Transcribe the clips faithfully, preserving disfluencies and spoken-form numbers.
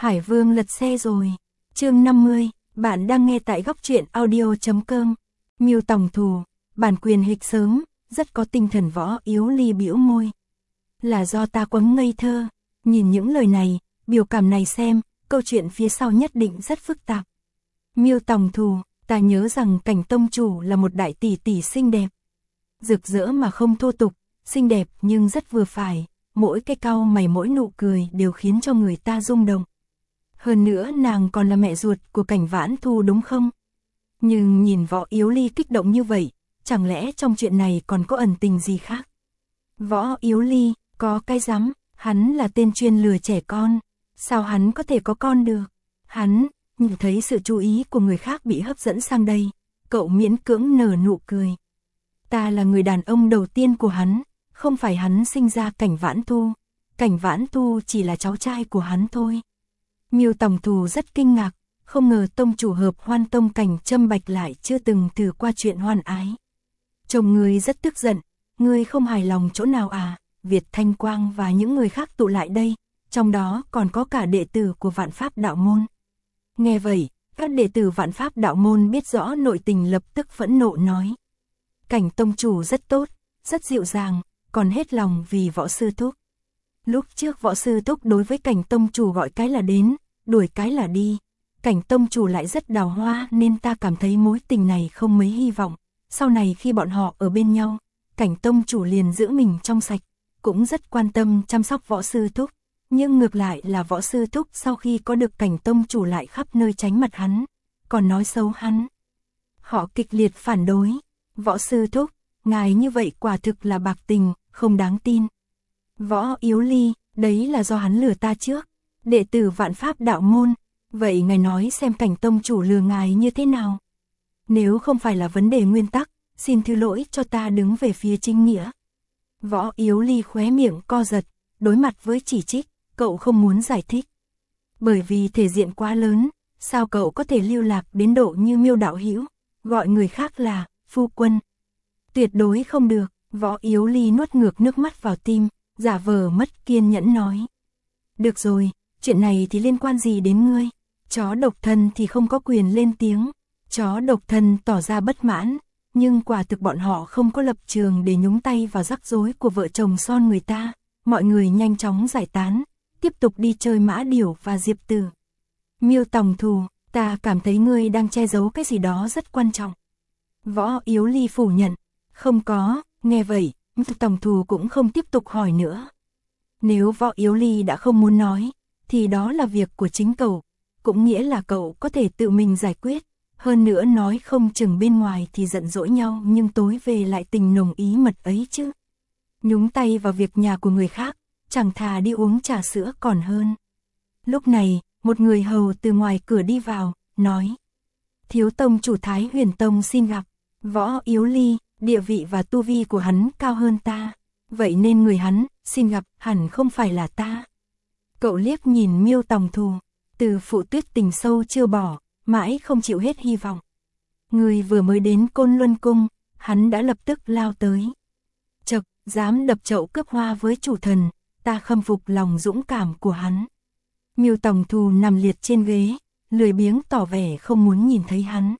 Hải Vương lật xe rồi. Chương năm mươi, bạn đang nghe tại góc truyện audio chấm com. Miêu Tòng Thù, bản quyền hịch sớm, rất có tinh thần. Võ Yếu Ly bĩu môi. Là do ta quá ngây thơ, nhìn những lời này, biểu cảm này xem, câu chuyện phía sau nhất định rất phức tạp. Miêu Tòng Thù, ta nhớ rằng Cảnh tông chủ là một đại tỷ tỷ xinh đẹp. Rực rỡ mà không thô tục, xinh đẹp nhưng rất vừa phải, mỗi cái cau mày mỗi nụ cười đều khiến cho người ta rung động. Hơn nữa nàng còn là mẹ ruột của Cảnh Vãn Thu đúng không? Nhưng nhìn Võ Yếu Ly kích động như vậy, chẳng lẽ trong chuyện này còn có ẩn tình gì khác? Võ Yếu Ly, có cái rắm, hắn là tên chuyên lừa trẻ con, sao hắn có thể có con được? Hắn, nhìn thấy sự chú ý của người khác bị hấp dẫn sang đây, cậu miễn cưỡng nở nụ cười. Ta là người đàn ông đầu tiên của hắn, không phải hắn sinh ra Cảnh Vãn Thu, Cảnh Vãn Thu chỉ là cháu trai của hắn thôi. Miêu Tòng Thù rất kinh ngạc, không ngờ tông chủ Hợp Hoan Tông Cảnh Trâm Bạch lại chưa từng thử qua chuyện hoan ái. Chồng ngươi rất tức giận, ngươi không hài lòng chỗ nào à? Việt Thanh Quang và những người khác tụ lại đây, trong đó còn có cả đệ tử của Vạn Pháp Đạo Môn. Nghe vậy, các đệ tử Vạn Pháp Đạo Môn biết rõ nội tình lập tức phẫn nộ nói. Cảnh tông chủ rất tốt, rất dịu dàng, còn hết lòng vì Võ sư thúc. Lúc trước Võ sư thúc đối với Cảnh tông chủ gọi cái là đến, đuổi cái là đi. Cảnh tông chủ lại rất đào hoa nên ta cảm thấy mối tình này không mấy hy vọng. Sau này khi bọn họ ở bên nhau, Cảnh tông chủ liền giữ mình trong sạch, cũng rất quan tâm chăm sóc Võ sư thúc. Nhưng ngược lại là Võ sư thúc sau khi có được Cảnh tông chủ lại khắp nơi tránh mặt hắn, còn nói xấu hắn. Họ kịch liệt phản đối. Võ sư thúc, ngài như vậy quả thực là bạc tình, không đáng tin. Võ Yếu Ly, đấy là do hắn lừa ta trước. Đệ tử Vạn Pháp Đạo Môn, vậy ngài nói xem Cảnh tông chủ lừa ngài như thế nào? Nếu không phải là vấn đề nguyên tắc, xin thứ lỗi cho ta đứng về phía chính nghĩa. Võ Yếu Ly khóe miệng co giật, đối mặt với chỉ trích, cậu không muốn giải thích. Bởi vì thể diện quá lớn, sao cậu có thể lưu lạc đến độ như Miêu đạo hữu, gọi người khác là phu quân. Tuyệt đối không được. Võ Yếu Ly nuốt ngược nước mắt vào tim, giả vờ mất kiên nhẫn nói. Được rồi, chuyện này thì liên quan gì đến ngươi? Chó độc thân thì không có quyền lên tiếng. Chó độc thân tỏ ra bất mãn, nhưng quả thực bọn họ không có lập trường để nhúng tay vào rắc rối của vợ chồng son người ta. Mọi người nhanh chóng giải tán, tiếp tục đi chơi Mã Điểu và Diệp Tử. Miêu Tòng Thù, ta cảm thấy ngươi đang che giấu cái gì đó rất quan trọng. Võ Yếu Ly phủ nhận. Không có. Nghe vậy, Miêu Tòng Thù cũng không tiếp tục hỏi nữa. Nếu Võ Yếu Ly đã không muốn nói, thì đó là việc của chính cậu, cũng nghĩa là cậu có thể tự mình giải quyết. Hơn nữa nói không chừng bên ngoài thì giận dỗi nhau nhưng tối về lại tình nồng ý mật ấy chứ. Nhúng tay vào việc nhà của người khác, chẳng thà đi uống trà sữa còn hơn. Lúc này, một người hầu từ ngoài cửa đi vào, nói. Thiếu tông chủ Thái Huyền Tông xin gặp. Võ Yếu Ly, địa vị và tu vi của hắn cao hơn ta. Vậy nên người hắn, xin gặp, hẳn không phải là ta. Cậu liếc nhìn Miêu Tòng Thù, từ phụ tuyết tình sâu chưa bỏ, mãi không chịu hết hy vọng. Người vừa mới đến Côn Luân Cung, hắn đã lập tức lao tới. Chậc, dám đập chậu cướp hoa với chủ thần, ta khâm phục lòng dũng cảm của hắn. Miêu Tòng Thù nằm liệt trên ghế, lười biếng tỏ vẻ không muốn nhìn thấy hắn.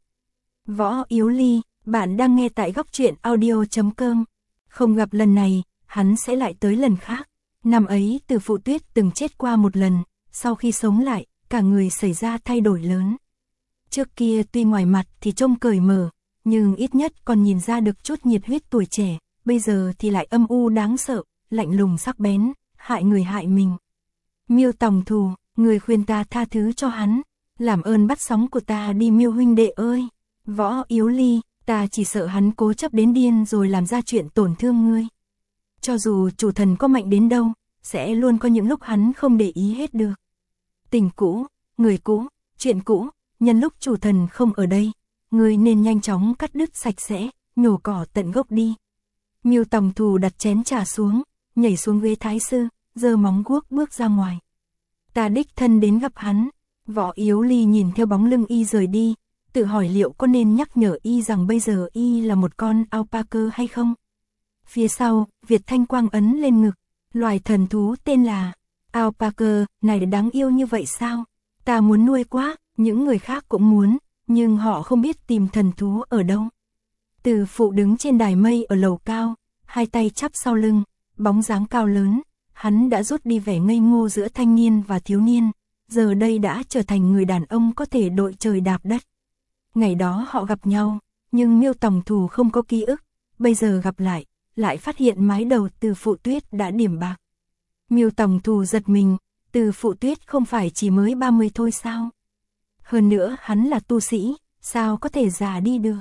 Võ Yếu Ly, bạn đang nghe tại góc truyện audio chấm com. Không gặp lần này, hắn sẽ lại tới lần khác. Năm ấy Từ Phụ Tuyết từng chết qua một lần, sau khi sống lại, cả người xảy ra thay đổi lớn. Trước kia tuy ngoài mặt thì trông cởi mở, nhưng ít nhất còn nhìn ra được chút nhiệt huyết tuổi trẻ, bây giờ thì lại âm u đáng sợ, lạnh lùng sắc bén, hại người hại mình. Miêu Tòng Thù, người khuyên ta tha thứ cho hắn, làm ơn bắt sóng của ta đi Miêu huynh đệ ơi. Võ Yếu Ly, ta chỉ sợ hắn cố chấp đến điên rồi làm ra chuyện tổn thương ngươi. Cho dù chủ thần có mạnh đến đâu, sẽ luôn có những lúc hắn không để ý hết được. Tình cũ, người cũ, chuyện cũ, nhân lúc chủ thần không ở đây, ngươi nên nhanh chóng cắt đứt sạch sẽ, nhổ cỏ tận gốc đi. Miêu Tòng Thù đặt chén trà xuống, nhảy xuống ghế thái sư, giơ móng guốc bước ra ngoài. Ta đích thân đến gặp hắn. Võ Yếu Ly nhìn theo bóng lưng y rời đi, tự hỏi liệu có nên nhắc nhở y rằng bây giờ y là một con alpaca hay không. Phía sau, Việt Thanh Quang ấn lên ngực, loài thần thú tên là alpaca này đáng yêu như vậy sao? Ta muốn nuôi quá, những người khác cũng muốn, nhưng họ không biết tìm thần thú ở đâu. Từ Phụ đứng trên đài mây ở lầu cao, hai tay chắp sau lưng, bóng dáng cao lớn, hắn đã rút đi vẻ ngây ngô giữa thanh niên và thiếu niên, giờ đây đã trở thành người đàn ông có thể đội trời đạp đất. Ngày đó họ gặp nhau, nhưng Miêu Tòng Thù không có ký ức, bây giờ gặp lại, lại phát hiện mái đầu Từ Phụ Tuyết đã điểm bạc. Miêu Tòng Thù giật mình, Từ Phụ Tuyết không phải chỉ mới ba mươi thôi sao? Hơn nữa hắn là tu sĩ, sao có thể già đi được?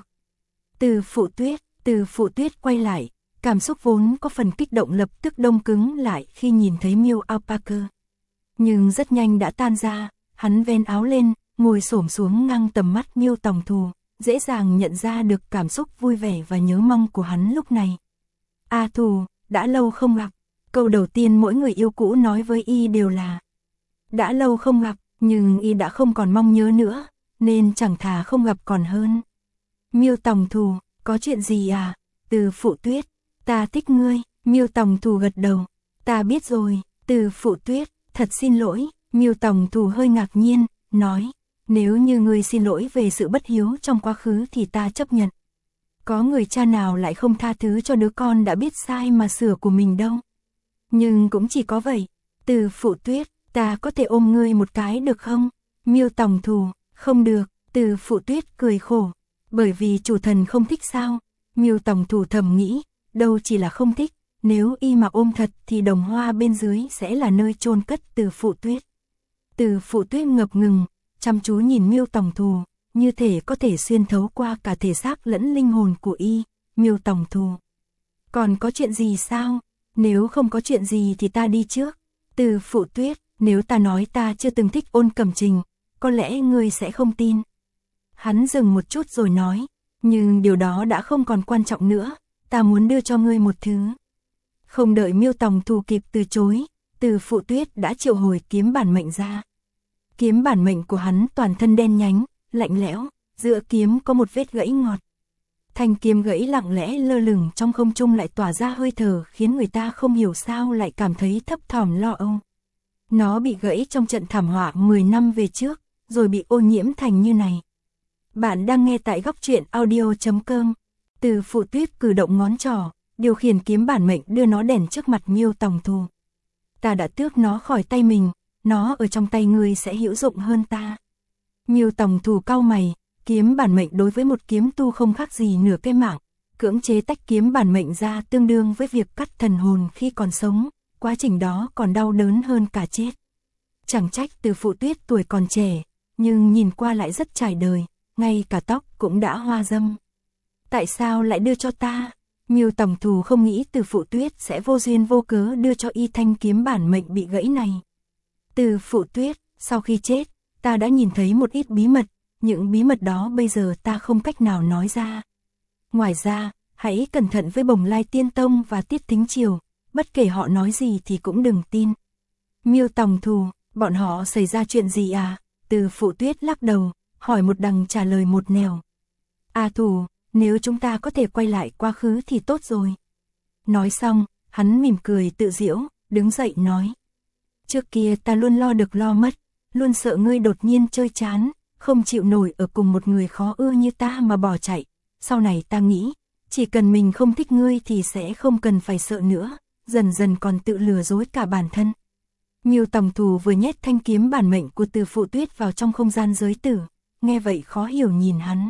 Từ Phụ Tuyết, Từ Phụ Tuyết quay lại, cảm xúc vốn có phần kích động lập tức đông cứng lại khi nhìn thấy Miêu Alpaca. Nhưng rất nhanh đã tan ra, hắn ven áo lên, ngồi xổm xuống ngang tầm mắt Miêu Tòng Thù, dễ dàng nhận ra được cảm xúc vui vẻ và nhớ mong của hắn lúc này. A Thù, đã lâu không gặp. Câu đầu tiên mỗi người yêu cũ nói với y đều là đã lâu không gặp, nhưng y đã không còn mong nhớ nữa, nên chẳng thà không gặp còn hơn. Miêu Tòng Thù, có chuyện gì à? Từ Phụ Tuyết, ta thích ngươi. Miêu Tòng Thù gật đầu, ta biết rồi. Từ Phụ Tuyết, thật xin lỗi. Miêu Tòng Thù hơi ngạc nhiên, nói, nếu như ngươi xin lỗi về sự bất hiếu trong quá khứ thì ta chấp nhận. Có người cha nào lại không tha thứ cho đứa con đã biết sai mà sửa của mình đâu. Nhưng cũng chỉ có vậy. Từ Phụ Tuyết, ta có thể ôm ngươi một cái được không? Miêu Tòng Thù, không được. Từ Phụ Tuyết cười khổ, bởi vì chủ thần không thích sao? Miêu Tòng Thù thầm nghĩ, đâu chỉ là không thích, nếu y mà ôm thật thì đồng hoa bên dưới sẽ là nơi chôn cất Từ Phụ Tuyết. Từ Phụ Tuyết ngập ngừng, chăm chú nhìn Miêu Tòng Thù, như thể có thể xuyên thấu qua cả thể xác lẫn linh hồn của y. Miêu Tòng Thù, còn có chuyện gì sao? Nếu không có chuyện gì thì ta đi trước. Từ Phụ Tuyết, nếu ta nói ta chưa từng thích Ôn Cẩm Trình, có lẽ ngươi sẽ không tin. Hắn dừng một chút rồi nói, nhưng điều đó đã không còn quan trọng nữa, ta muốn đưa cho ngươi một thứ. Không đợi Miêu Tòng Thù kịp từ chối, Từ Phụ Tuyết đã triệu hồi kiếm bản mệnh ra. Kiếm bản mệnh của hắn toàn thân đen nhánh, lạnh lẽo, giữa kiếm có một vết gãy ngọt. Thanh kiếm gãy lặng lẽ lơ lửng trong không trung lại tỏa ra hơi thở khiến người ta không hiểu sao lại cảm thấy thấp thỏm lo âu. Nó bị gãy trong trận thảm họa mười năm về trước, rồi bị ô nhiễm thành như này. Bạn đang nghe tại góc truyện audio chấm com. Từ Phụ Tuyết cử động ngón trỏ, điều khiển kiếm bản mệnh đưa nó đèn trước mặt Miêu Tòng Thù. Ta đã tước nó khỏi tay mình, nó ở trong tay ngươi sẽ hữu dụng hơn ta. Miêu Tòng Thù cau mày, kiếm bản mệnh đối với một kiếm tu không khác gì nửa cái mạng, cưỡng chế tách kiếm bản mệnh ra tương đương với việc cắt thần hồn khi còn sống, quá trình đó còn đau đớn hơn cả chết. Chẳng trách Từ Phụ Tuyết tuổi còn trẻ, nhưng nhìn qua lại rất trải đời, ngay cả tóc cũng đã hoa râm. Tại sao lại đưa cho ta? Miêu Tòng Thù không nghĩ Từ Phụ Tuyết sẽ vô duyên vô cớ đưa cho y thanh kiếm bản mệnh bị gãy này. Từ Phụ Tuyết, sau khi chết, ta đã nhìn thấy một ít bí mật, những bí mật đó bây giờ ta không cách nào nói ra. Ngoài ra, hãy cẩn thận với Bồng Lai Tiên Tông và Tiết Thính Triều, bất kể họ nói gì thì cũng đừng tin. Miêu Tòng Thù, bọn họ xảy ra chuyện gì à? Từ Phụ Tuyết lắc đầu, hỏi một đằng trả lời một nẻo. A Thù, nếu chúng ta có thể quay lại quá khứ thì tốt rồi. Nói xong, hắn mỉm cười tự giễu, đứng dậy nói. Trước kia ta luôn lo được lo mất, luôn sợ ngươi đột nhiên chơi chán, không chịu nổi ở cùng một người khó ưa như ta mà bỏ chạy. Sau này ta nghĩ, chỉ cần mình không thích ngươi thì sẽ không cần phải sợ nữa, dần dần còn tự lừa dối cả bản thân. Miêu Tòng Thù vừa nhét thanh kiếm bản mệnh của Từ Phụ Tuyết vào trong không gian giới tử, nghe vậy khó hiểu nhìn hắn.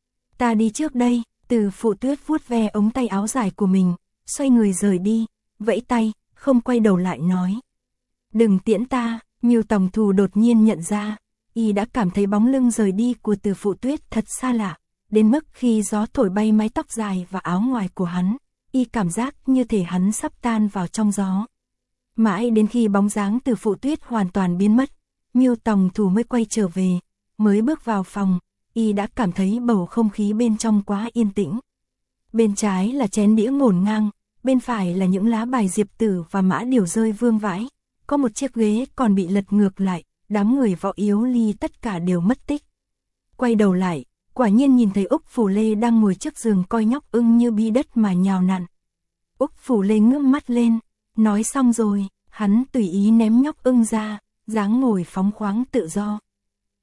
Ta đi trước đây. Từ Phụ Tuyết vuốt ve ống tay áo dài của mình, xoay người rời đi, vẫy tay, không quay đầu lại nói. Đừng tiễn ta. Miêu Tòng Thù đột nhiên nhận ra, y đã cảm thấy bóng lưng rời đi của Từ Phụ Tuyết thật xa lạ, đến mức khi gió thổi bay mái tóc dài và áo ngoài của hắn, y cảm giác như thể hắn sắp tan vào trong gió. Mãi đến khi bóng dáng Từ Phụ Tuyết hoàn toàn biến mất, Miêu Tòng Thù mới quay trở về, mới bước vào phòng, y đã cảm thấy bầu không khí bên trong quá yên tĩnh. Bên trái là chén đĩa ngổn ngang, bên phải là những lá bài diệp tử và mã điều rơi vương vãi, có một chiếc ghế còn bị lật ngược lại, đám người Võ Yếu Ly tất cả đều mất tích. Quay đầu lại, quả nhiên nhìn thấy Úc Phủ Lê đang ngồi trước giường coi nhóc ưng như bi đất mà nhào nặn. Úc Phủ Lê ngước mắt lên, nói xong rồi, hắn tùy ý ném nhóc ưng ra, dáng ngồi phóng khoáng tự do.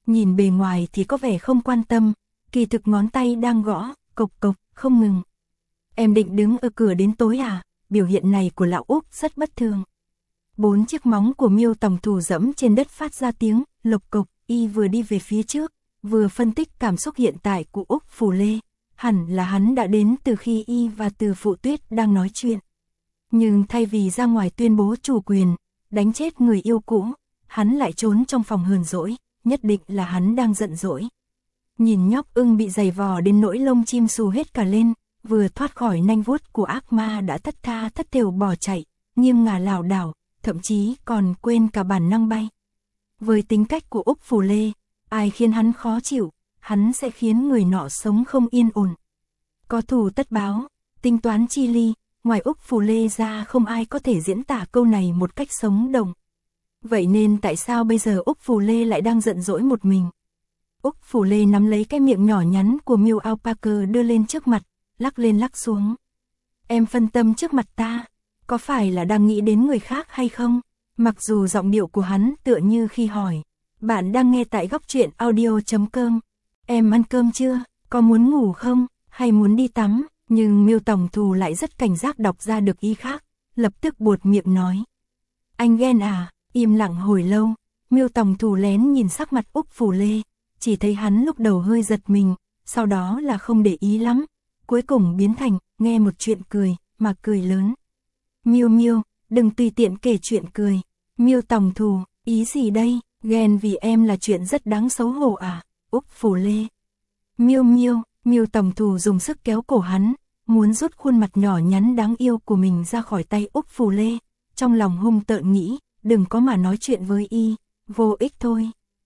Nhìn bề ngoài thì có vẻ không quan tâm, kỳ thực ngón tay đang gõ, cộc cộc, không ngừng. Em định đứng ở cửa đến tối à? Biểu hiện này của lão Úc rất bất thường. Bốn chiếc móng của Miêu Tòng Thù dẫm trên đất phát ra tiếng lộc cộc, y vừa đi về phía trước, vừa phân tích cảm xúc hiện tại của Úc Phủ Lê. Hẳn là hắn đã đến từ khi y và Từ Phụ Tuyết đang nói chuyện. Nhưng thay vì ra ngoài tuyên bố chủ quyền, đánh chết người yêu cũ, hắn lại trốn trong phòng hờn dỗi, nhất định là hắn đang giận dỗi. Nhìn nhóc ưng bị giày vò đến nỗi lông chim xù hết cả lên, vừa thoát khỏi nanh vuốt của ác ma đã thất tha thất thểu bỏ chạy, nghiêng ngả lảo đảo, thậm chí còn quên cả bản năng bay. Với tính cách của Úc Phủ Lê, ai khiến hắn khó chịu, hắn sẽ khiến người nọ sống không yên ổn. Có thù tất báo, tính toán chi ly, ngoài Úc Phủ Lê ra không ai có thể diễn tả câu này một cách sống động. Vậy nên tại sao bây giờ Úc Phủ Lê lại đang giận dỗi một mình? Úc Phủ Lê nắm lấy cái miệng nhỏ nhắn của Miêu Alpaca đưa lên trước mặt, lắc lên lắc xuống. Em phân tâm trước mặt ta, có phải là đang nghĩ đến người khác hay không? Mặc dù giọng điệu của hắn tựa như khi hỏi, bạn đang nghe tại góc truyện audio chấm com. Em ăn cơm chưa? Có muốn ngủ không? Hay muốn đi tắm? Nhưng Miêu Tòng Thù lại rất cảnh giác đọc ra được ý khác, lập tức buột miệng nói. Anh ghen à? Im lặng hồi lâu, Miêu Tòng Thù lén nhìn sắc mặt Úc Phủ Lê, chỉ thấy hắn lúc đầu hơi giật mình, sau đó là không để ý lắm, cuối cùng biến thành nghe một chuyện cười, mà cười lớn. Miêu Miêu, đừng tùy tiện kể chuyện cười. Miêu Tòng Thù, ý gì đây? Ghen vì em là chuyện rất đáng xấu hổ à? Úc Phủ Lê. Miêu Miêu, Miêu Tòng Thù dùng sức kéo cổ hắn, muốn rút khuôn mặt nhỏ nhắn đáng yêu của mình ra khỏi tay Úc Phủ Lê, trong lòng hung tợn nghĩ, đừng có mà nói chuyện với y, vô ích thôi.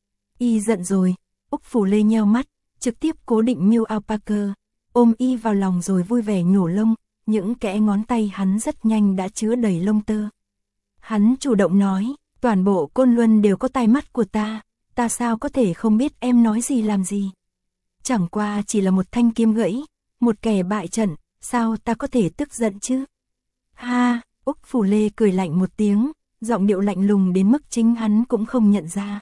Y giận rồi, Úc Phủ Lê nheo mắt, trực tiếp cố định Miêu Alpaca, ôm y vào lòng rồi vui vẻ nhổ lông, những kẽ ngón tay hắn rất nhanh đã chứa đầy lông tơ. Hắn chủ động nói, toàn bộ Côn Luân đều có tai mắt của ta, ta sao có thể không biết em nói gì làm gì. Chẳng qua chỉ là một thanh kiếm gãy, một kẻ bại trận, sao ta có thể tức giận chứ? Ha, Úc Phủ Lê cười lạnh một tiếng, giọng điệu lạnh lùng đến mức chính hắn cũng không nhận ra.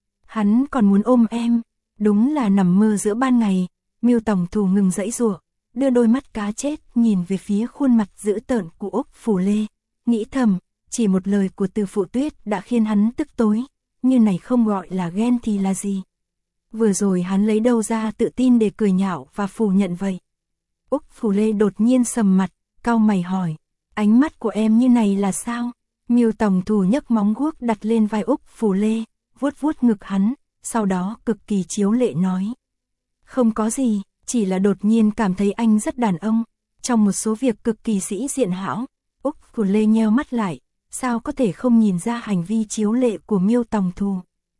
Hắn còn muốn ôm em, đúng là nằm mơ giữa ban ngày. Miêu Tòng Thù ngừng giãy giụa, đưa đôi mắt cá chết nhìn về phía khuôn mặt dữ tợn của Úc Phủ Lê, nghĩ thầm, chỉ một lời của Từ Phụ Tuyết đã khiến hắn tức tối, như này không gọi là ghen thì là gì. Vừa rồi hắn lấy đâu ra tự tin để cười nhạo và phủ nhận vậy? Úc Phủ Lê đột nhiên sầm mặt, cau mày hỏi, ánh mắt của em như này là sao? Miêu Tòng Thù nhấc móng guốc đặt lên vai Úc Phủ Lê, vuốt vuốt ngực hắn, sau đó cực kỳ chiếu lệ nói. Không có gì, chỉ là đột nhiên cảm thấy anh rất đàn ông, trong một số việc cực kỳ sĩ diện hão. Úc Phủ Lê nheo mắt lại, sao có thể không nhìn ra hành vi chiếu lệ của Miêu Tòng Thù.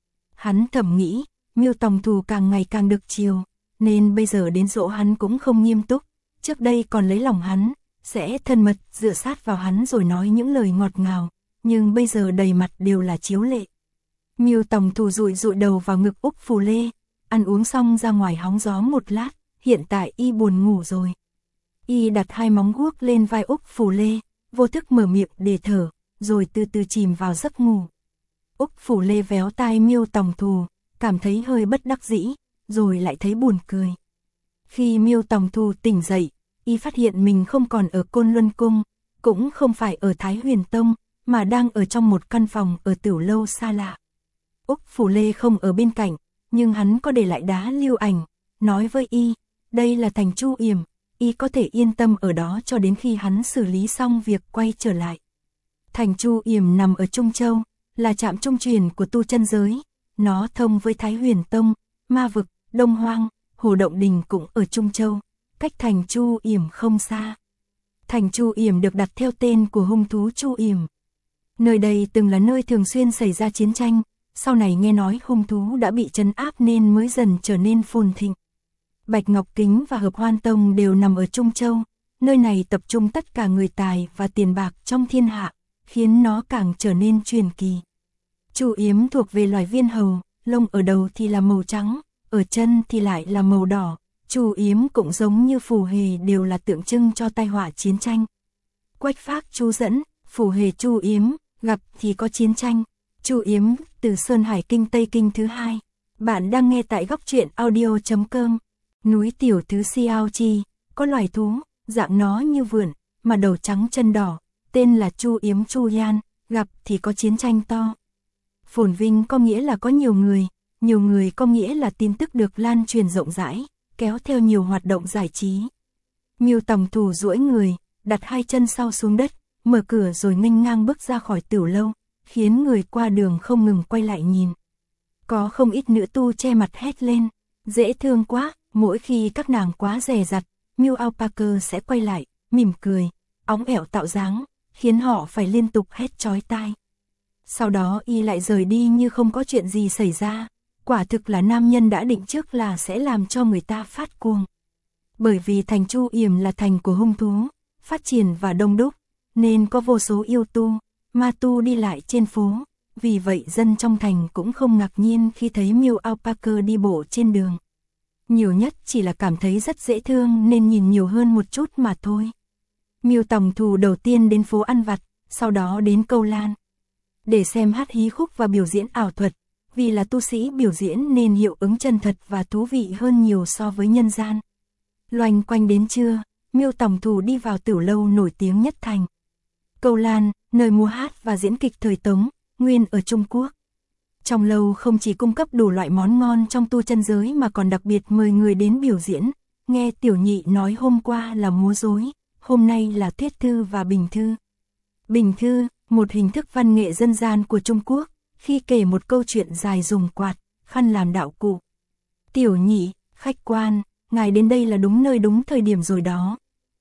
Hắn thầm nghĩ, Miêu Tòng Thù càng ngày càng được chiều, nên bây giờ đến dỗ hắn cũng không nghiêm túc, trước đây còn lấy lòng hắn, sẽ thân mật dựa sát vào hắn rồi nói những lời ngọt ngào, nhưng bây giờ đầy mặt đều là chiếu lệ. Miêu Tòng Thù dụi dụi đầu vào ngực Úc Phủ Lê, ăn uống xong ra ngoài hóng gió một lát, hiện tại y buồn ngủ rồi. Y đặt hai móng guốc lên vai Úc Phủ Lê, vô thức mở miệng để thở, rồi từ từ chìm vào giấc ngủ. Úc Phủ Lê véo tai Miêu Tòng Thù, cảm thấy hơi bất đắc dĩ, rồi lại thấy buồn cười. Khi Miêu Tòng Thù tỉnh dậy, y phát hiện mình không còn ở Côn Luân Cung, cũng không phải ở Thái Huyền Tông, mà đang ở trong một căn phòng ở tiểu lâu xa lạ. Úc Phủ Lê không ở bên cạnh, nhưng hắn có để lại đá lưu ảnh, nói với y, đây là thành Chu Yểm, y có thể yên tâm ở đó cho đến khi hắn xử lý xong việc quay trở lại. Thành Chu Yểm nằm ở Trung Châu, là trạm trung truyền của tu chân giới, nó thông với Thái Huyền Tông, Ma Vực, Đông Hoang, Hồ Động Đình cũng ở Trung Châu, cách thành Chu Yểm không xa. Thành Chu Yểm được đặt theo tên của hung thú Chu Yểm. Nơi đây từng là nơi thường xuyên xảy ra chiến tranh, sau này nghe nói hung thú đã bị trấn áp nên mới dần trở nên phồn thịnh. Bạch Ngọc Kính và Hợp Hoan Tông đều nằm ở Trung Châu, nơi này tập trung tất cả người tài và tiền bạc trong thiên hạ, khiến nó càng trở nên truyền kỳ. Chu Yếm thuộc về loài viên hầu, lông ở đầu thì là màu trắng, ở chân thì lại là màu đỏ. Chu Yếm cũng giống như phù hề đều là tượng trưng cho tai họa chiến tranh. Quách Phác Chu Dẫn, phù hề Chu Yếm, gặp thì có chiến tranh. Chu Yếm từ Sơn Hải Kinh Tây Kinh thứ hai, Bạn đang nghe tại góc truyện audio.com. Núi tiểu tứ Xiao Chi, có loài thú, dạng nó như vượn, mà đầu trắng chân đỏ, tên là Chu Yếm Chu Yan, gặp thì có chiến tranh to. Phồn vinh có nghĩa là có nhiều người, nhiều người có nghĩa là tin tức được lan truyền rộng rãi, kéo theo nhiều hoạt động giải trí. Miêu Tòng Thù duỗi người, đặt hai chân sau xuống đất, mở cửa rồi nghênh ngang bước ra khỏi tiểu lâu, khiến người qua đường không ngừng quay lại nhìn. Có không ít nữ tu che mặt hét lên, dễ thương quá, mỗi khi các nàng quá dè dặt, Miêu Alpaca sẽ quay lại, mỉm cười, óng ẻo tạo dáng, khiến họ phải liên tục hét chói tai. Sau đó y lại rời đi như không có chuyện gì xảy ra, quả thực là nam nhân đã định trước là sẽ làm cho người ta phát cuồng. Bởi vì thành Chu Yểm là thành của hung thú, phát triển và đông đúc, nên có vô số yêu tu, ma tu đi lại trên phố. Vì vậy dân trong thành cũng không ngạc nhiên khi thấy Miêu Alpaca đi bộ trên đường. Nhiều nhất chỉ là cảm thấy rất dễ thương nên nhìn nhiều hơn một chút mà thôi. Miêu Tòng Thù đầu tiên đến phố ăn vặt, sau đó đến Câu Lan. Để xem hát hí khúc và biểu diễn ảo thuật, vì là tu sĩ biểu diễn nên hiệu ứng chân thật và thú vị hơn nhiều so với nhân gian. Loanh quanh đến trưa, Miêu Tòng Thù đi vào tiểu lâu nổi tiếng nhất thành. Câu Lan, nơi múa hát và diễn kịch thời Tống, nguyên ở Trung Quốc. Trong lâu không chỉ cung cấp đủ loại món ngon trong tu chân giới mà còn đặc biệt mời người đến biểu diễn. Nghe Tiểu Nhị nói hôm qua là múa rối, hôm nay là thuyết thư và bình thư. Bình thư, một hình thức văn nghệ dân gian của Trung Quốc, khi kể một câu chuyện dài dùng quạt, khăn làm đạo cụ. Tiểu Nhị, khách quan, ngài đến đây là đúng nơi đúng thời điểm rồi đó.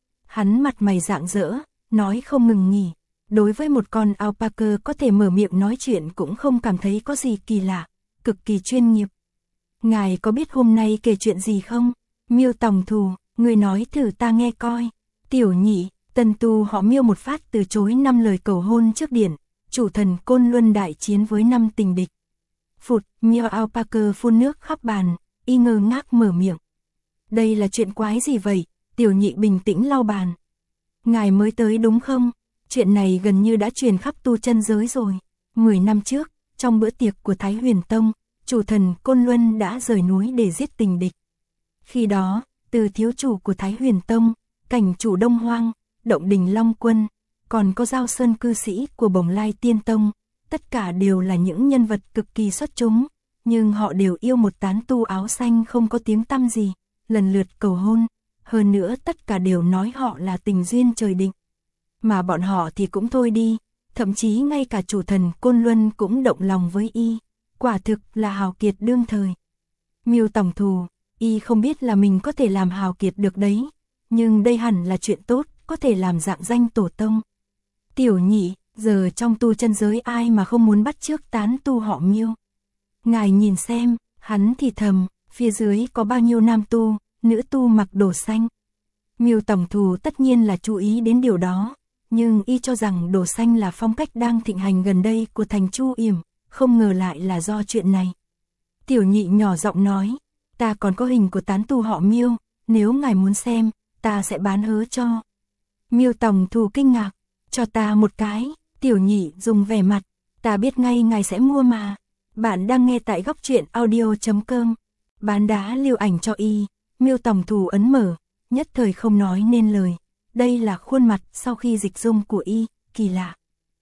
Hắn mặt mày rạng rỡ, nói không ngừng nghỉ. Đối với một con alpaca có thể mở miệng nói chuyện cũng không cảm thấy có gì kỳ lạ, cực kỳ chuyên nghiệp. Ngài có biết hôm nay kể chuyện gì không? Miêu Tòng Thù, người nói thử ta nghe coi. Tiểu Nhị, tân tu họ Miêu một phát từ chối năm lời cầu hôn trước điện, chủ thần Côn Luân đại chiến với năm tình địch. Phụt, Miêu Alpaca phun nước khắp bàn, y ngơ ngác mở miệng. Đây là chuyện quái gì vậy? Tiểu Nhị bình tĩnh lau bàn. Ngài mới tới đúng không? Chuyện này gần như đã truyền khắp tu chân giới rồi. Mười năm trước, trong bữa tiệc của Thái Huyền Tông, chủ thần Côn Luân đã rời núi để giết tình địch. Khi đó, từ thiếu chủ của Thái Huyền Tông, cảnh chủ Đông Hoang, Động Đình Long Quân, còn có Giao Sơn cư sĩ của Bồng Lai Tiên Tông, tất cả đều là những nhân vật cực kỳ xuất chúng, nhưng họ đều yêu một tán tu áo xanh không có tiếng tăm gì, lần lượt cầu hôn, hơn nữa tất cả đều nói họ là tình duyên trời định. Mà bọn họ thì cũng thôi đi, thậm chí ngay cả chủ thần Côn Luân cũng động lòng với y, quả thực là hào kiệt đương thời. Miêu Tòng Thù, y không biết là mình có thể làm hào kiệt được đấy, nhưng đây hẳn là chuyện tốt, có thể làm dạng danh tổ tông. Tiểu Nhị, giờ trong tu chân giới ai mà không muốn bắt chước tán tu họ Miêu. Ngài nhìn xem, hắn thì thầm, phía dưới có bao nhiêu nam tu, nữ tu mặc đồ xanh. Miêu Tòng Thù tất nhiên là chú ý đến điều đó. Nhưng y cho rằng đồ xanh là phong cách đang thịnh hành gần đây của thành Chu Yểm, không ngờ lại là do chuyện này. Tiểu Nhị nhỏ giọng nói, ta còn có hình của tán tu họ Miêu, nếu ngài muốn xem, ta sẽ bán hớ cho. Miêu Tòng Thù kinh ngạc, cho ta một cái. Tiểu Nhị dùng vẻ mặt, ta biết ngay ngài sẽ mua mà. Bạn đang nghe tại góc truyện audio.com. Bán đá lưu ảnh cho y, Miêu Tòng Thù ấn mở, nhất thời không nói nên lời. Đây là khuôn mặt sau khi dịch dung của y, kỳ lạ.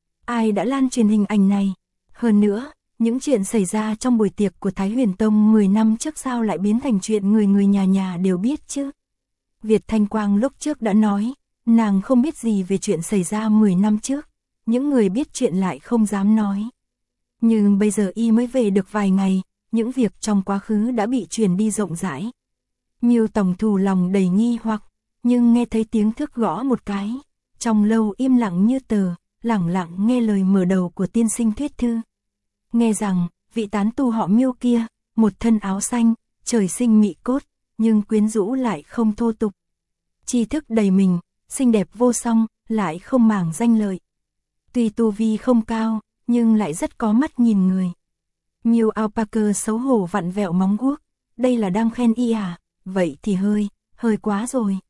Ai đã lan truyền hình ảnh này? Hơn nữa, những chuyện xảy ra trong buổi tiệc của Thái Huyền Tông mười năm trước sao lại biến thành chuyện người người nhà nhà đều biết chứ? Việt Thanh Quang lúc trước đã nói, nàng không biết gì về chuyện xảy ra mười năm trước, những người biết chuyện lại không dám nói. Nhưng bây giờ y mới về được vài ngày, những việc trong quá khứ đã bị truyền đi rộng rãi. Miêu Tòng Thù lòng đầy nghi hoặc, nhưng nghe thấy tiếng thước gõ một cái, trong lâu im lặng như tờ, lẳng lặng nghe lời mở đầu của tiên sinh thuyết thư. Nghe rằng, vị tán tu họ Miêu kia, một thân áo xanh, trời sinh mị cốt, nhưng quyến rũ lại không thô tục. Tri thức đầy mình, xinh đẹp vô song, lại không màng danh lợi. Tuy tu vi không cao, nhưng lại rất có mắt nhìn người. Miêu Alpaca xấu hổ vặn vẹo móng guốc, đây là đang khen y à, vậy thì hơi, hơi quá rồi.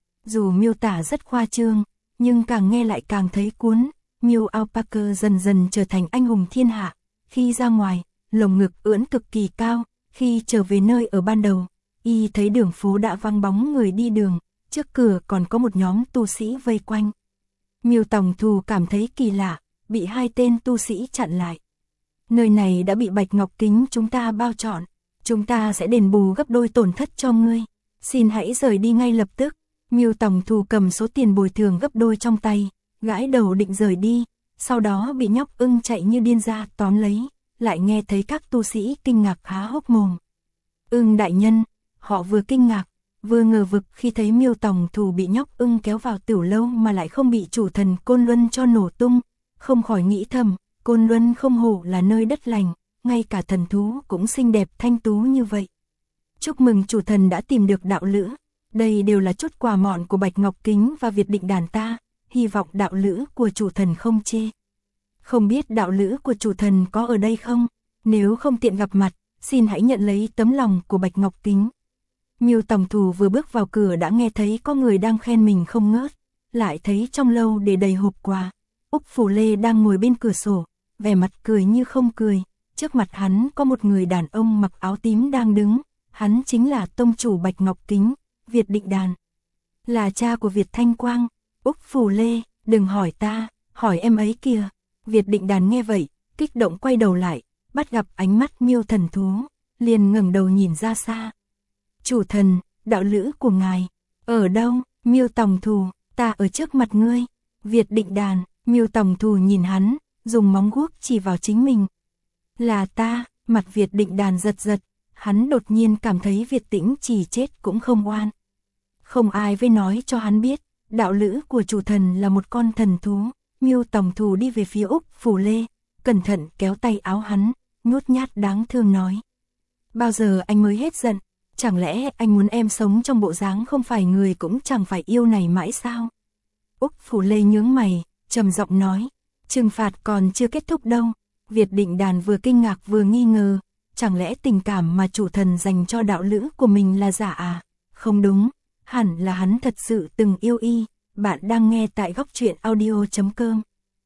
Dù miêu tả rất khoa trương, nhưng càng nghe lại càng thấy cuốn. Miêu Alpaca dần dần trở thành anh hùng thiên hạ. Khi ra ngoài, lồng ngực ưỡn cực kỳ cao, Khi trở về nơi ở ban đầu, y thấy đường phố đã vắng bóng người đi đường, trước cửa còn có một nhóm tu sĩ vây quanh. Miêu Tòng Thù cảm thấy kỳ lạ, bị hai tên tu sĩ chặn lại. Nơi này đã bị Bạch Ngọc Kính chúng ta bao trọn, chúng ta sẽ đền bù gấp đôi tổn thất cho ngươi, xin hãy rời đi ngay lập tức. Miêu Tòng Thù cầm số tiền bồi thường gấp đôi trong tay, gãi đầu định rời đi, sau đó bị nhóc ưng chạy như điên ra tóm lấy, lại nghe thấy các tu sĩ kinh ngạc há hốc mồm. Ưng đại nhân, họ vừa kinh ngạc, vừa ngờ vực khi thấy Miêu Tòng Thù bị nhóc ưng kéo vào tiểu lâu mà lại không bị chủ thần Côn Luân cho nổ tung, không khỏi nghĩ thầm, Côn Luân không hổ là nơi đất lành, ngay cả thần thú cũng xinh đẹp thanh tú như vậy. Chúc mừng chủ thần đã tìm được đạo lữ, đây đều là chút quà mọn của Bạch Ngọc Kính và Việt Định Đàn ta, hy vọng đạo lữ của chủ thần không chê. Không biết đạo lữ của chủ thần có ở đây không? Nếu không tiện gặp mặt, xin hãy nhận lấy tấm lòng của Bạch Ngọc Kính. Miêu Tòng Thù vừa bước vào cửa đã nghe thấy có người đang khen mình không ngớt, lại thấy trong lâu để đầy hộp quà. Úc Phủ Lê đang ngồi bên cửa sổ, vẻ mặt cười như không cười, trước mặt hắn có một người đàn ông mặc áo tím đang đứng, hắn chính là tông chủ Bạch Ngọc Kính, Việt Định Đàn. Là cha của Việt Thanh Quang. Úc Phủ Lê, đừng hỏi ta, hỏi em ấy kìa. Việt Định Đàn nghe vậy, kích động quay đầu lại, bắt gặp ánh mắt Miêu thần thú, liền ngẩng đầu nhìn ra xa. Chủ thần, đạo lữ của ngài, ở đâu? Miêu Tòng Thù, ta ở trước mặt ngươi. Việt Định Đàn, Miêu Tòng Thù nhìn hắn, dùng móng guốc chỉ vào chính mình. Là ta, mặt Việt Định Đàn giật giật, hắn đột nhiên cảm thấy Việt Tĩnh chỉ chết cũng không oan. Không ai với nói cho hắn biết, đạo lữ của chủ thần là một con thần thú. Miêu Tòng Thù đi về phía Úc Phủ Lê, cẩn thận kéo tay áo hắn, nhút nhát đáng thương nói. Bao giờ anh mới hết giận, chẳng lẽ anh muốn em sống trong bộ dáng không phải người cũng chẳng phải yêu này mãi sao? Úc Phủ Lê nhướng mày, trầm giọng nói, trừng phạt còn chưa kết thúc đâu. Việt Định Đàn vừa kinh ngạc vừa nghi ngờ, chẳng lẽ tình cảm mà chủ thần dành cho đạo lữ của mình là giả à? Không đúng, hẳn là hắn thật sự từng yêu y. Bạn đang nghe tại góc truyện audio chấm com.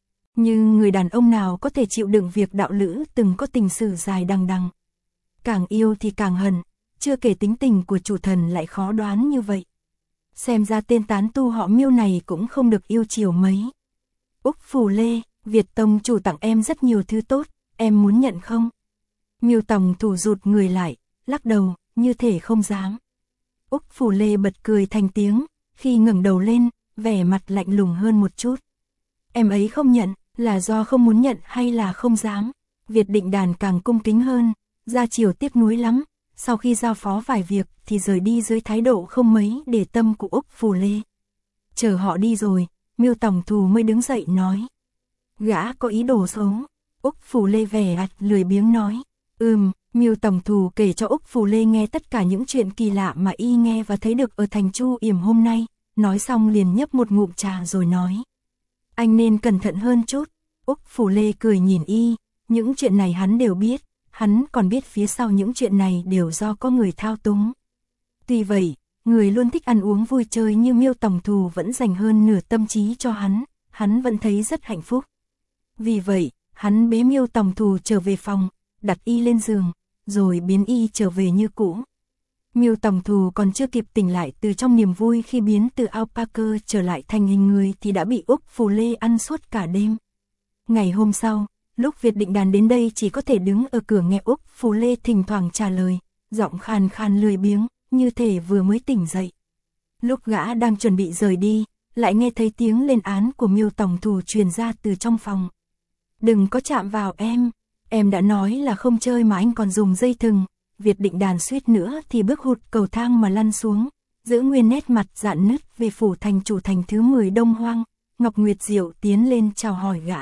Nhưng người đàn ông nào có thể chịu đựng việc đạo lữ từng có tình sử dài đằng đằng. Càng yêu thì càng hận, chưa kể tính tình của chủ thần lại khó đoán như vậy. Xem ra tên tán tu họ Miêu này cũng không được yêu chiều mấy. Úc Phủ Lê, Việt tông chủ tặng em rất nhiều thứ tốt, em muốn nhận không? Miêu Tòng Thù rụt người lại, lắc đầu, như thể không dám. Úc Phủ Lê bật cười thành tiếng, khi ngẩng đầu lên, vẻ mặt lạnh lùng hơn một chút. Em ấy không nhận, là do không muốn nhận hay là không dám? Việt Định Đàn càng cung kính hơn, gia chiều tiếc nuối lắm, sau khi giao phó vài việc thì rời đi dưới thái độ không mấy để tâm của Úc Phủ Lê. Chờ họ đi rồi, Miêu Tòng Thù mới đứng dậy nói. Gã có ý đồ xấu. Úc Phủ Lê vẻ ặt lười biếng nói. Ừm, Miêu Tòng Thù kể cho Úc Phủ Lê nghe tất cả những chuyện kỳ lạ mà y nghe và thấy được ở thành Chu Yểm hôm nay. Nói xong liền nhấp một ngụm trà rồi nói. Anh nên cẩn thận hơn chút. Úc Phủ Lê cười nhìn y, những chuyện này hắn đều biết, hắn còn biết phía sau những chuyện này đều do có người thao túng. Tuy vậy, người luôn thích ăn uống vui chơi như Miêu Tòng Thù vẫn dành hơn nửa tâm trí cho hắn, hắn vẫn thấy rất hạnh phúc. Vì vậy, hắn bế Miêu Tòng Thù trở về phòng, đặt y lên giường, rồi biến y trở về như cũ. Miêu Tòng Thù còn chưa kịp tỉnh lại từ trong niềm vui khi biến từ alpaca trở lại thành hình người thì đã bị Úc Phủ Lê ăn suốt cả đêm. Ngày hôm sau, lúc Việt Định Đàn đến đây chỉ có thể đứng ở cửa nghe Úc Phủ Lê thỉnh thoảng trả lời, giọng khàn khàn lười biếng, như thể vừa mới tỉnh dậy. Lúc gã đang chuẩn bị rời đi, lại nghe thấy tiếng lên án của Miêu Tòng Thù truyền ra từ trong phòng. Đừng có chạm vào em, em đã nói là không chơi mà anh còn dùng dây thừng. Việt Định Đàn suýt nữa thì bước hụt cầu thang mà lăn xuống, giữ nguyên nét mặt rạn nứt về phủ thành chủ thành thứ mười Đông Hoang. Ngọc Nguyệt Diệu tiến lên chào hỏi gã.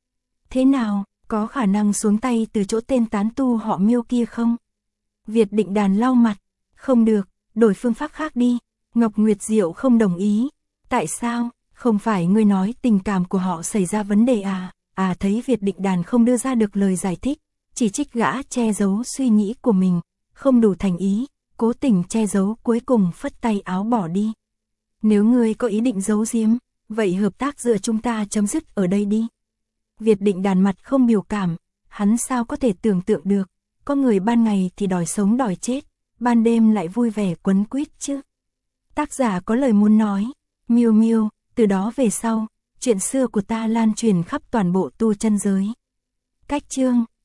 Thế nào, có khả năng xuống tay từ chỗ tên tán tu họ Miêu kia không? Việt Định Đàn lau mặt, không được, đổi phương pháp khác đi. Ngọc Nguyệt Diệu không đồng ý. Tại sao, không phải ngươi nói tình cảm của họ xảy ra vấn đề à? À thấy Việt Định Đàn không đưa ra được lời giải thích, chỉ trích gã che giấu suy nghĩ của mình, không đủ thành ý, cố tình che giấu cuối cùng phất tay áo bỏ đi. Nếu ngươi có ý định giấu giếm, vậy hợp tác giữa chúng ta chấm dứt ở đây đi. Việt Định Đàn mặt không biểu cảm, hắn sao có thể tưởng tượng được, Có người ban ngày thì đòi sống đòi chết, ban đêm lại vui vẻ quấn quýt chứ. Tác giả có lời muốn nói, Miu Miu, từ đó về sau, chuyện xưa của ta lan truyền khắp toàn bộ tu chân giới. Cách chương